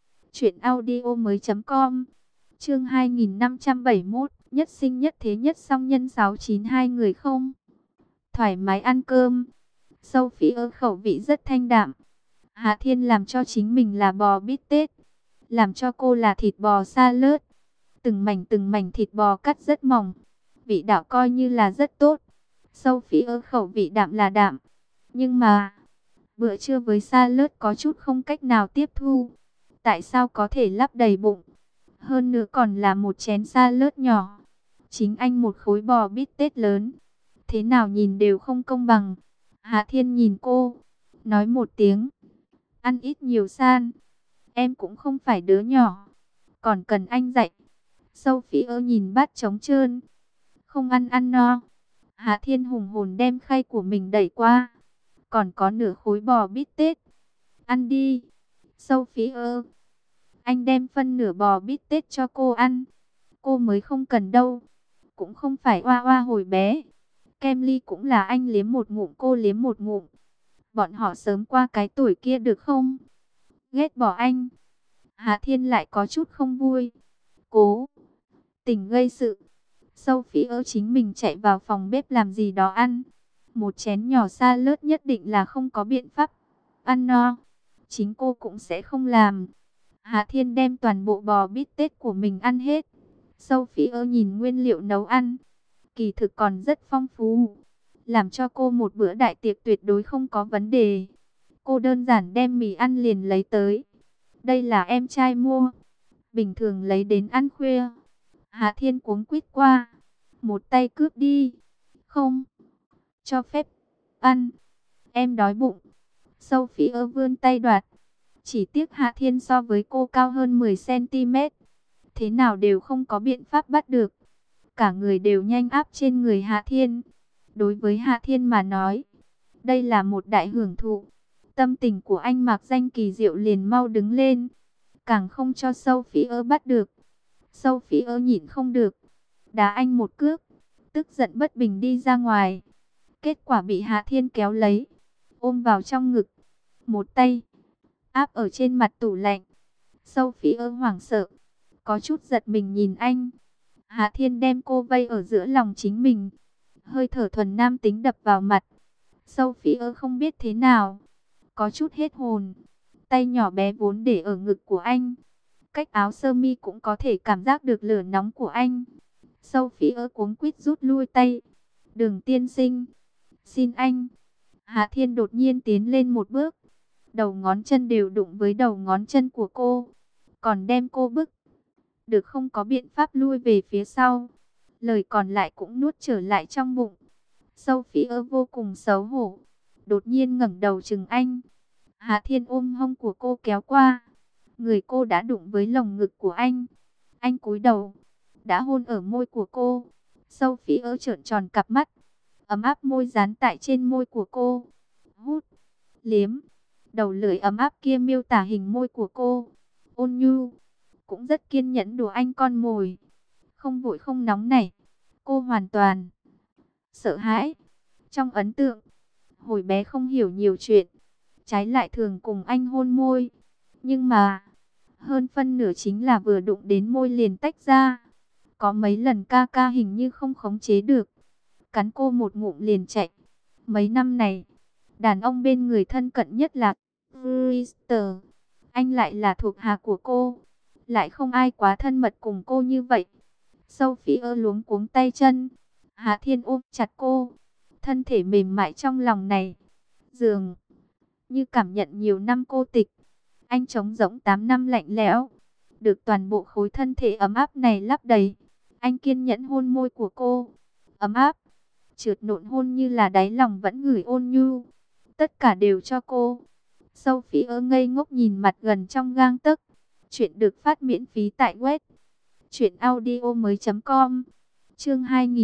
truyệnaudiomoi.com. Chương 2571, nhất sinh nhất thế nhất song nhân 692 người không. Thoải mái ăn cơm. Sophie khẩu vị rất thanh đạm. Hà Thiên làm cho chính mình là bò bít tết, làm cho cô là thịt bò sa lớt. Từng mảnh thịt bò cắt rất mỏng. Vị đạo coi như là rất tốt. Sophie khẩu vị đạm là đạm. Nhưng mà bữa trưa với sa lớt có chút không cách nào tiếp thu. Tại sao có thể lấp đầy bụng? Hơn nữa còn là một chén sa lớt nhỏ. Chính anh một khối bò bít tết lớn. Thế nào nhìn đều không công bằng. Hà Thiên nhìn cô, nói một tiếng. Ăn ít nhiều san. Em cũng không phải đứa nhỏ. Còn cần anh dạy. Sophie nhìn bát trống trơn. Không ăn ăn no. Hà Thiên hùng hồn đem khay của mình đẩy qua. Còn có nửa khối bò bít tết. Ăn đi. Sophie Anh đem phân nửa bò bít tết cho cô ăn. Cô mới không cần đâu. Cũng không phải oa oa hồi bé. Kem ly cũng là anh liếm một ngụm cô liếm một ngụm. Bọn họ sớm qua cái tuổi kia được không? Ghét bỏ anh. Hà Thiên lại có chút không vui. Cố tình gây sự. Sophie chính mình chạy vào phòng bếp làm gì đó ăn. Một chén nhỏ sa lớt nhất định là không có biện pháp ăn no. Chính cô cũng sẽ không làm. Hà Thiên đem toàn bộ bò bít tết của mình ăn hết. Sophie nhìn nguyên liệu nấu ăn, kỳ thực còn rất phong phú, làm cho cô một bữa đại tiệc tuyệt đối không có vấn đề. Cô đơn giản đem mì ăn liền lấy tới. Đây là em trai mua, bình thường lấy đến ăn khuya. Hà Thiên cuống quýt qua, một tay cướp đi. Không, cho phép ăn, em đói bụng. Sophie vươn tay đoạt. Chỉ tiếc Hà Thiên so với cô cao hơn 10 cm. Thế nào đều không có biện pháp bắt được. Cả người đều nhanh áp trên người Hà Thiên. Đối với Hà Thiên mà nói, đây là một đại hưởng thụ. Tâm tình của anh mặc danh kỳ diệu liền mau đứng lên. Càng không cho Sophie bắt được. Sophie nhịn không được, đá anh một cước. Tức giận bất bình đi ra ngoài. Kết quả bị Hà Thiên kéo lấy, ôm vào trong ngực. Một tay áp ở trên mặt tủ lạnh. Sophie hoảng sợ, có chút giật mình nhìn anh. Hà Thiên đem cô vây ở giữa lòng chính mình. Hơi thở thuần nam tính đập vào mặt. Sophie không biết thế nào, có chút hết hồn. Tay nhỏ bé vốn để ở ngực của anh, cách áo sơ mi cũng có thể cảm giác được lửa nóng của anh. Sophie cuống quýt rút lui tay. Đường tiên sinh, xin anh. Hà Thiên đột nhiên tiến lên một bước. Đầu ngón chân đều đụng với đầu ngón chân của cô. Còn đem cô bức. Được không có biện pháp lui về phía sau. Lời còn lại cũng nuốt trở lại trong bụng. Sophie vô cùng xấu hổ. Đột nhiên ngẩng đầu chừng anh. Hà Thiên ôm hông của cô kéo qua. Người cô đã đụng với lồng ngực của anh. Anh cúi đầu, đã hôn ở môi của cô. Sophie trợn tròn cặp mắt. Ấm áp môi dán tại trên môi của cô. Hút, liếm. Đầu lưỡi ấm áp kia miêu tả hình môi của cô. Ôn nhu, cũng rất kiên nhẫn đùa anh con mồi. Không vội không nóng nảy. Cô hoàn toàn sợ hãi. Trong ấn tượng, hồi bé không hiểu nhiều chuyện, trái lại thường cùng anh hôn môi. Nhưng mà, hơn phân nửa chính là vừa đụng đến môi liền tách ra. Có mấy lần ca ca hình như không khống chế được, cắn cô một ngụm liền chạy. Mấy năm này, đàn ông bên người thân cận nhất là Brewster. Anh lại là thuộc hạ của cô, lại không ai quá thân mật cùng cô như vậy. Sophie luống cuống tay chân. Hà Thiên ôm chặt cô, thân thể mềm mại trong lòng này. Dường như cảm nhận nhiều năm cô tịch. Anh trống rỗng 8 năm lạnh lẽo, được toàn bộ khối thân thể ấm áp này lấp đầy. Anh kiên nhẫn hôn môi của cô, ấm áp, trượt nộn hôn như là đáy lòng vẫn gửi ôn nhu. Tất cả đều cho cô. Sophie ngây ngốc nhìn mặt gần trong gang tấc. Chuyện được phát miễn phí tại web truyệnaudiomoi.com. Chương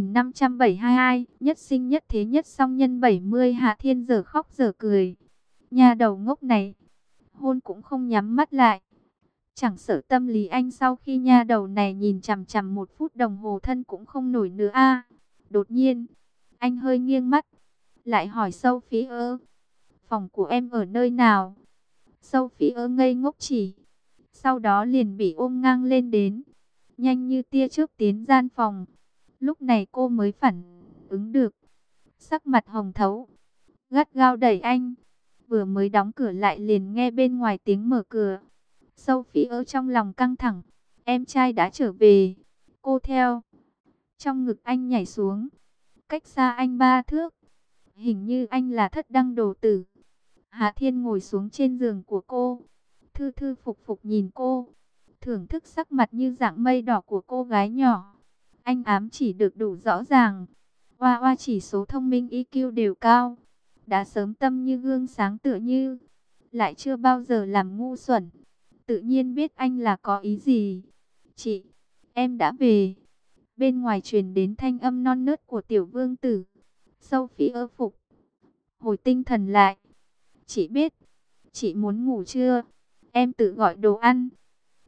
2572, nhất sinh nhất thế nhất song nhân 70. Hà Thiên giờ khóc giờ cười. Nhà đầu ngốc này, hôn cũng không nhắm mắt lại. Chẳng sợ tâm lý anh sau khi nha đầu này nhìn chằm chằm 1 phút đồng hồ thân cũng không nổi nữa a. Đột nhiên, anh hơi nghiêng mắt, lại hỏi Sophie, phòng của em ở nơi nào? Sophie ngây ngốc chỉ, sau đó liền bị ôm ngang lên đến, nhanh như tia chớp tiến gian phòng. Lúc này cô mới phản ứng được, sắc mặt hồng thấu, gắt gao đẩy anh. Vừa mới đóng cửa lại liền nghe bên ngoài tiếng mở cửa. Sophie trong lòng căng thẳng, em trai đã trở về. Cô theo trong ngực anh nhảy xuống, cách xa anh 3 thước. Hình như anh là thất đăng đồ tử. Hà Thiên ngồi xuống trên giường của cô, thư thư phục phục nhìn cô, thưởng thức sắc mặt như dạng mây đỏ của cô gái nhỏ. Anh ám chỉ được đủ rõ ràng. Oa oa chỉ số thông minh EQ đều cao, đã sớm tâm như gương sáng tựa như, lại chưa bao giờ làm ngu xuẩn. Tự nhiên biết anh là có ý gì. Chị, em đã về. Bên ngoài truyền đến thanh âm non nớt của tiểu vương tử. Sophie phục hồi tinh thần lại. Chị biết, chị muốn ngủ chưa? Em tự gọi đồ ăn.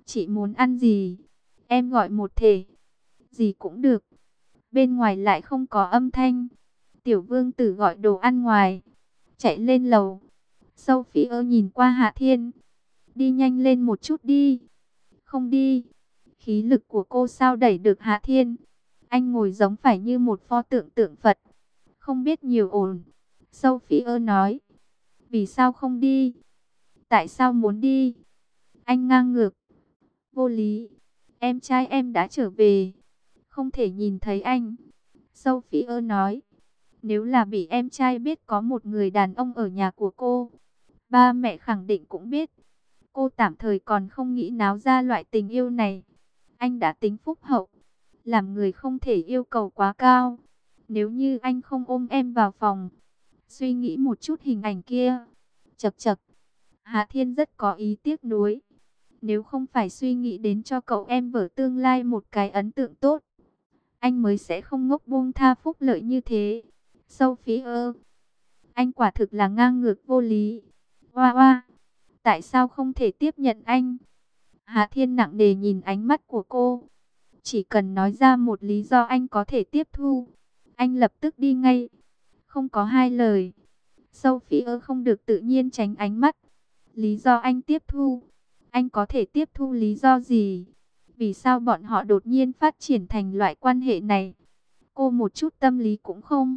Chị muốn ăn gì? Em gọi một thể. Gì cũng được. Bên ngoài lại không có âm thanh. Tiểu vương tử gọi đồ ăn ngoài. Chạy lên lầu. Sophie nhìn qua Hạ Thiên. Đi nhanh lên một chút đi. Không đi. Khí lực của cô sao đẩy được Hạ Thiên. Anh ngồi giống phải như một pho tượng tượng Phật. Không biết nhiều ồn. Sophie nói. Vì sao không đi? Tại sao muốn đi? Anh ngang ngược. Vô lý. Em trai em đã trở về. Không thể nhìn thấy anh. Sophie nói. Nếu là bị em trai biết có một người đàn ông ở nhà của cô, ba mẹ khẳng định cũng biết. Cô tạm thời còn không nghĩ náo ra loại tình yêu này. Anh đã tính phúc hậu. Làm người không thể yêu cầu quá cao. Nếu như anh không ôm em vào phòng. Suy nghĩ một chút hình ảnh kia. Chậc chậc. Hạ Thiên rất có ý tiếc nuối. Nếu không phải suy nghĩ đến cho cậu em vợ tương lai một cái ấn tượng tốt, anh mới sẽ không ngốc buông tha phúc lợi như thế. Sophie anh quả thực là ngang ngược vô lý. Hoa hoa, tại sao không thể tiếp nhận anh? Hạ Thiên nặng nề nhìn ánh mắt của cô. Chỉ cần nói ra một lý do anh có thể tiếp thu, anh lập tức đi ngay. Không có hai lời. Sophie không được tự nhiên tránh ánh mắt. Lý do anh tiếp thu. Anh có thể tiếp thu lý do gì? Vì sao bọn họ đột nhiên phát triển thành loại quan hệ này? Cô một chút tâm lý cũng không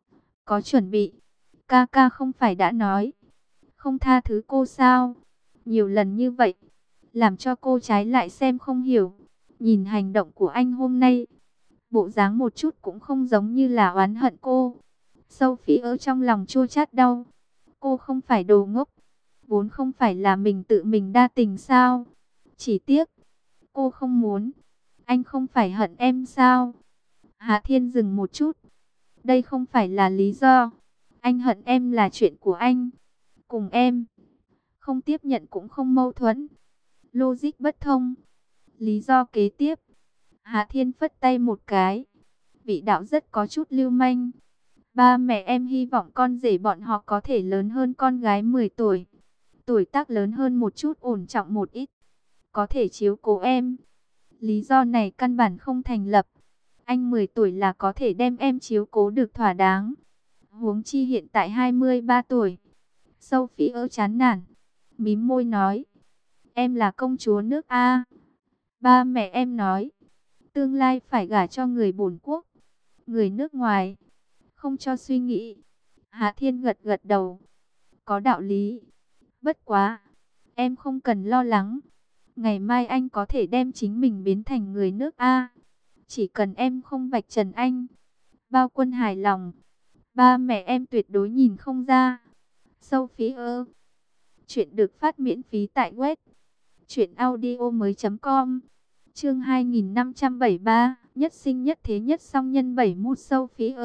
có chuẩn bị. Ca ca không phải đã nói không tha thứ cô sao? Nhiều lần như vậy, làm cho cô trái lại xem không hiểu. Nhìn hành động của anh hôm nay, bộ dáng một chút cũng không giống như là oán hận cô. Sophie ở trong lòng chua chát đau. Cô không phải đồ ngốc. Vốn không phải là mình tự mình đa tình sao? Chỉ tiếc, cô không muốn. Anh không phải hận em sao? Hạ Thiên dừng một chút. Đây không phải là lý do. Anh hận em là chuyện của anh. Cùng em, không tiếp nhận cũng không mâu thuẫn. Logic bất thông. Lý do kế tiếp. Hạ Thiên phất tay một cái. Vị đạo rất có chút lưu manh. Ba mẹ em hy vọng con rể bọn họ có thể lớn hơn con gái 10 tuổi. Tuổi tác lớn hơn một chút, ổn trọng một ít. Có thể chiếu cố em. Lý do này căn bản không thành lập. Anh 10 tuổi là có thể đem em chiếu cố được thỏa đáng. Huống chi hiện tại 23 tuổi. Sophie chán nản. Mím môi nói. Em là công chúa nước A. Ba mẹ em nói. Tương lai phải gả cho người bổn quốc. Người nước ngoài. Không cho suy nghĩ. Hạ Thiên gật gật đầu. Có đạo lý. Bất quá. Em không cần lo lắng. Ngày mai anh có thể đem chính mình biến thành người nước A. Chỉ cần em không vạch trần anh. Bao Quân hài lòng. Ba mẹ em tuyệt đối nhìn không ra. Sophie chuyện được phát miễn phí tại web truyệnaudiomoi.com. Chương 2573, nhất sinh nhất thế nhất song nhân 71 Sophie.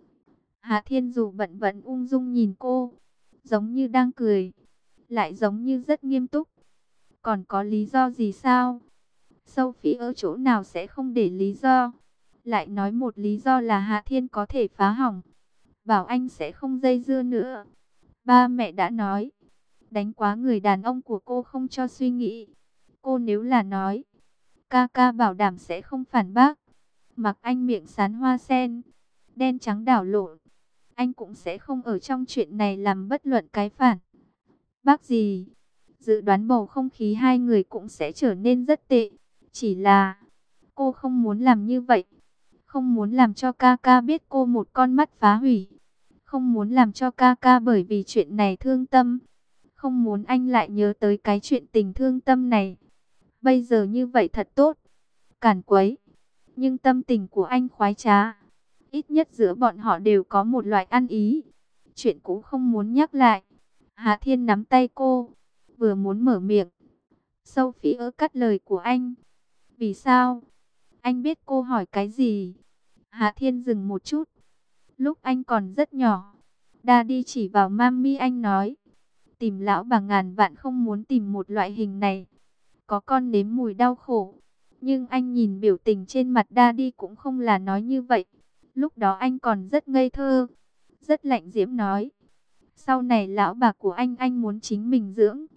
Hạ Thiên dù bận vẫn ung dung nhìn cô, giống như đang cười, lại giống như rất nghiêm túc. Còn có lý do gì sao? Sophie ở chỗ nào sẽ không để lý do? Lại nói một lý do là Hạ Thiên có thể phá hỏng, bảo anh sẽ không dây dưa nữa. Ba mẹ đã nói, đánh quá người đàn ông của cô không cho suy nghĩ. Cô nếu là nói, ca ca bảo đảm sẽ không phản bác. Mặc anh miệng sán hoa sen, đen trắng đảo lộn, anh cũng sẽ không ở trong chuyện này làm bất luận cái phản bác gì. Dự đoán bầu không khí hai người cũng sẽ trở nên rất tệ. Chỉ là cô không muốn làm như vậy. Không muốn làm cho ca ca biết cô một con mắt phá hủy. Không muốn làm cho ca ca bởi vì chuyện này thương tâm. Không muốn anh lại nhớ tới cái chuyện tình thương tâm này. Bây giờ như vậy thật tốt. Cản quấy. Nhưng tâm tình của anh khoái trá. Ít nhất giữa bọn họ đều có một loại ăn ý. Chuyện cũ không muốn nhắc lại. Hạ Thiên nắm tay cô. Vừa muốn mở miệng. Sophie cắt lời của anh. Vì sao? Anh biết cô hỏi cái gì? Hạ Thiên dừng một chút. Lúc anh còn rất nhỏ, Daddy chỉ vào mami anh nói. Tìm lão bà ngàn vạn không muốn tìm một loại hình này. Có con nếm mùi đau khổ. Nhưng anh nhìn biểu tình trên mặt Daddy cũng không là nói như vậy. Lúc đó anh còn rất ngây thơ. Rất lạnh diễm nói. Sau này lão bà của anh muốn chính mình dưỡng.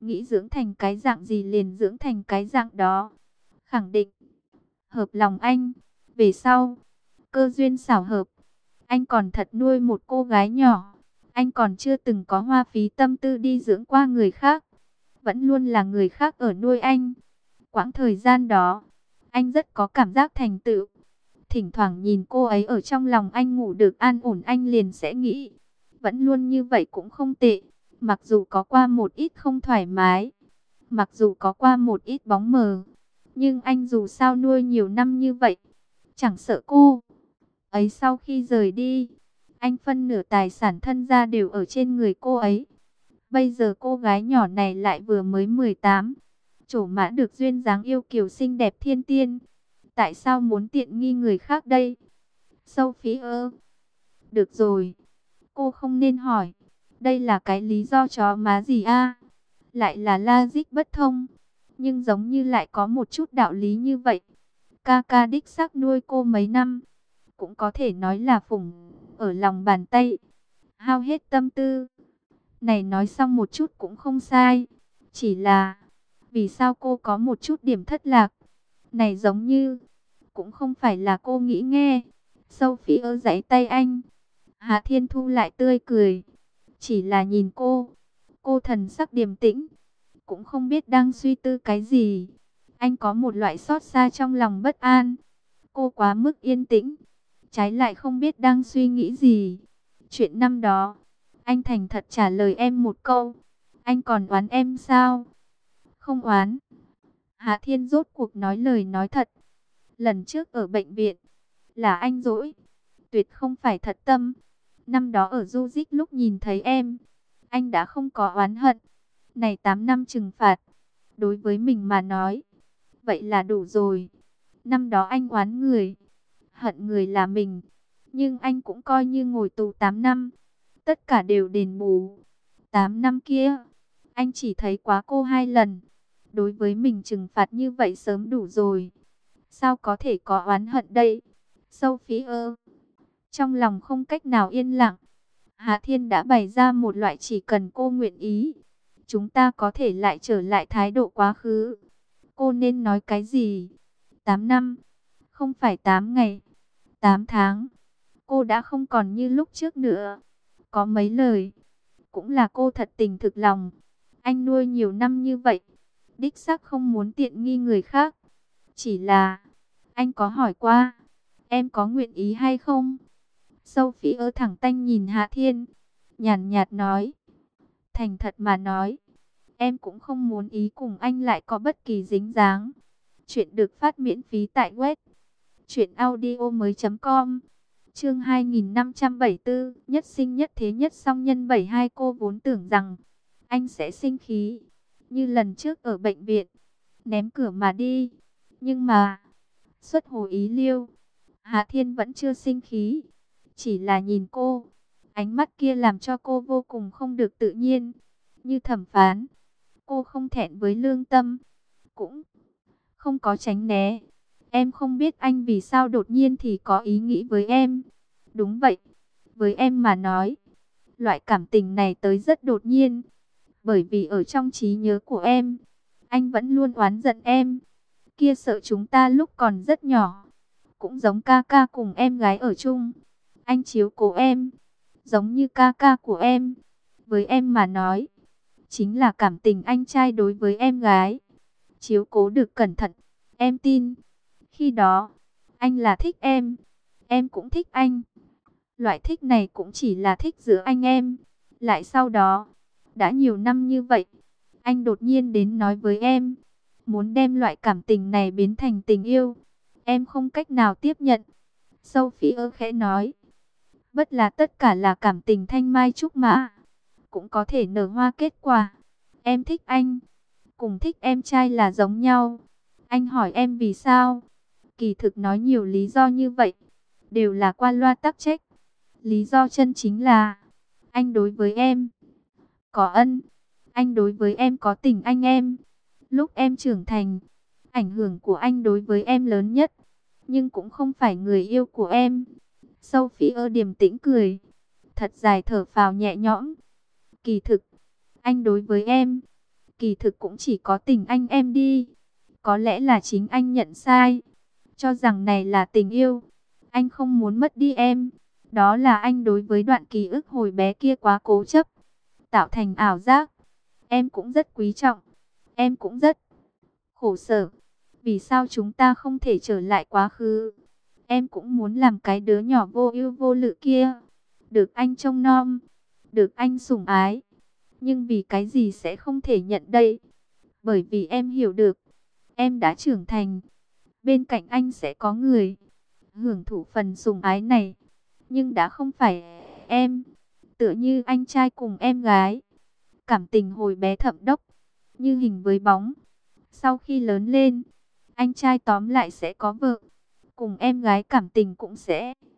nghĩ dưỡng thành cái dạng gì liền dưỡng thành cái dạng đó. Khẳng định, hợp lòng anh. Về sau, cơ duyên xảo hợp, anh còn thật nuôi một cô gái nhỏ. Anh còn chưa từng có hoa phí tâm tư đi dưỡng qua người khác. Vẫn luôn là người khác ở nuôi anh. Quãng thời gian đó, anh rất có cảm giác thành tựu. Thỉnh thoảng nhìn cô ấy ở trong lòng anh ngủ được an ổn, anh liền sẽ nghĩ, vẫn luôn như vậy cũng không tệ. Mặc dù có qua một ít không thoải mái, mặc dù có qua một ít bóng mờ, nhưng anh dù sao nuôi nhiều năm như vậy, chẳng sợ cô ấy sau khi rời đi, anh phân nửa tài sản thân gia đều ở trên người cô ấy. Bây giờ cô gái nhỏ này lại vừa mới 18, trổ mã được duyên dáng yêu kiều xinh đẹp thiên tiên. Tại sao muốn tiện nghi người khác đây? Sophie ơ, được rồi, cô không nên hỏi. Đây là cái lý do chó má gì a? Lại là logic bất thông, nhưng giống như lại có một chút đạo lý như vậy. Ca đích xác nuôi cô mấy năm, cũng có thể nói là phủng ở lòng bàn tay, hao hết tâm tư. Này nói xong một chút cũng không sai, chỉ là vì sao cô có một chút điểm thất lạc? Này giống như cũng không phải là cô nghĩ nghe. Sophie giãy tay anh. Hà Thiên Thu lại tươi cười, chỉ là nhìn cô thần sắc điềm tĩnh, cũng không biết đang suy tư cái gì. Anh có một loại xót xa trong lòng bất an. Cô quá mức yên tĩnh, trái lại không biết đang suy nghĩ gì. Chuyện năm đó, anh thành thật trả lời em một câu. Anh còn oán em sao? Không oán. Hạ Thiên rốt cuộc nói lời nói thật. Lần trước ở bệnh viện, là anh dỗi, tuyệt không phải thật tâm. Năm đó ở du dích lúc nhìn thấy em, anh đã không có oán hận. Này 8 năm trừng phạt, đối với mình mà nói, vậy là đủ rồi. Năm đó anh oán người, hận người là mình, nhưng anh cũng coi như ngồi tù 8 năm. Tất cả đều đền bù. 8 năm kia, anh chỉ thấy quá cô 2 lần. Đối với mình trừng phạt như vậy sớm đủ rồi. Sao có thể có oán hận đây? Sophie ơ, trong lòng không cách nào yên lặng. Hạ Thiên đã bày ra một loại chỉ cần cô nguyện ý, chúng ta có thể lại trở lại thái độ quá khứ. Cô nên nói cái gì? 8 năm, không phải 8 ngày, 8 tháng. Cô đã không còn như lúc trước nữa. Có mấy lời, cũng là cô thật tình thực lòng. Anh nuôi nhiều năm như vậy, đích xác không muốn tiện nghi người khác. Chỉ là, anh có hỏi qua, em có nguyện ý hay không? Sophie thẳng tanh nhìn Hạ Thiên, nhàn nhạt nói. Thành thật mà nói, em cũng không muốn ý cùng anh lại có bất kỳ dính dáng. Chuyện được phát miễn phí tại web truyệnaudiomoi.com. Chương 2574, nhất sinh nhất thế nhất song nhân 72. Cô vốn tưởng rằng anh sẽ sinh khí như lần trước ở bệnh viện, ném cửa mà đi. Nhưng mà, xuất hồ ý liêu, Hạ Thiên vẫn chưa sinh khí, chỉ là nhìn cô, ánh mắt kia làm cho cô vô cùng không được tự nhiên, như thẩm phán. Cô không thẹn với lương tâm, cũng không có tránh né. Em không biết anh vì sao đột nhiên thì có ý nghĩ với em. Đúng vậy, với em mà nói, loại cảm tình này tới rất đột nhiên. Bởi vì ở trong trí nhớ của em, anh vẫn luôn oán giận em. Kia sợ chúng ta lúc còn rất nhỏ, cũng giống ca cùng em gái ở chung. Anh chiếu cố em, giống như ca của em. Với em mà nói, chính là cảm tình anh trai đối với em gái. Chiếu cố được cẩn thận, em tin. Khi đó, anh là thích em cũng thích anh. Loại thích này cũng chỉ là thích giữa anh em. Lại sau đó, đã nhiều năm như vậy, anh đột nhiên đến nói với em, muốn đem loại cảm tình này biến thành tình yêu. Em không cách nào tiếp nhận. Sophie khẽ nói, bất là tất cả là cảm tình thanh mai trúc mã, cũng có thể nở hoa kết quả. Em thích anh, cùng thích em trai là giống nhau. Anh hỏi em vì sao? Kỳ thực nói nhiều lý do như vậy, đều là qua loa tắc trách. Lý do chân chính là, anh đối với em có ân, anh đối với em có tình anh em. Lúc em trưởng thành, ảnh hưởng của anh đối với em lớn nhất, nhưng cũng không phải người yêu của em. Sophie điềm tĩnh cười, thật dài thở phào nhẹ nhõm. Kỳ thực, anh đối với em, kỳ thực cũng chỉ có tình anh em đi. Có lẽ là chính anh nhận sai, cho rằng này là tình yêu. Anh không muốn mất đi em. Đó là anh đối với đoạn ký ức hồi bé kia quá cố chấp, tạo thành ảo giác. Em cũng rất quý trọng, em cũng rất khổ sở. Vì sao chúng ta không thể trở lại quá khứ? Em cũng muốn làm cái đứa nhỏ vô ưu vô lự kia, được anh trông nom, được anh sủng ái. Nhưng vì cái gì sẽ không thể nhận đây? Bởi vì em hiểu được, em đã trưởng thành. Bên cạnh anh sẽ có người hưởng thụ phần sủng ái này, nhưng đã không phải em. Tựa như anh trai cùng em gái, cảm tình hồi bé thậm đốc, như hình với bóng. Sau khi lớn lên, anh trai tóm lại sẽ có vợ, cùng em gái cảm tình cũng sẽ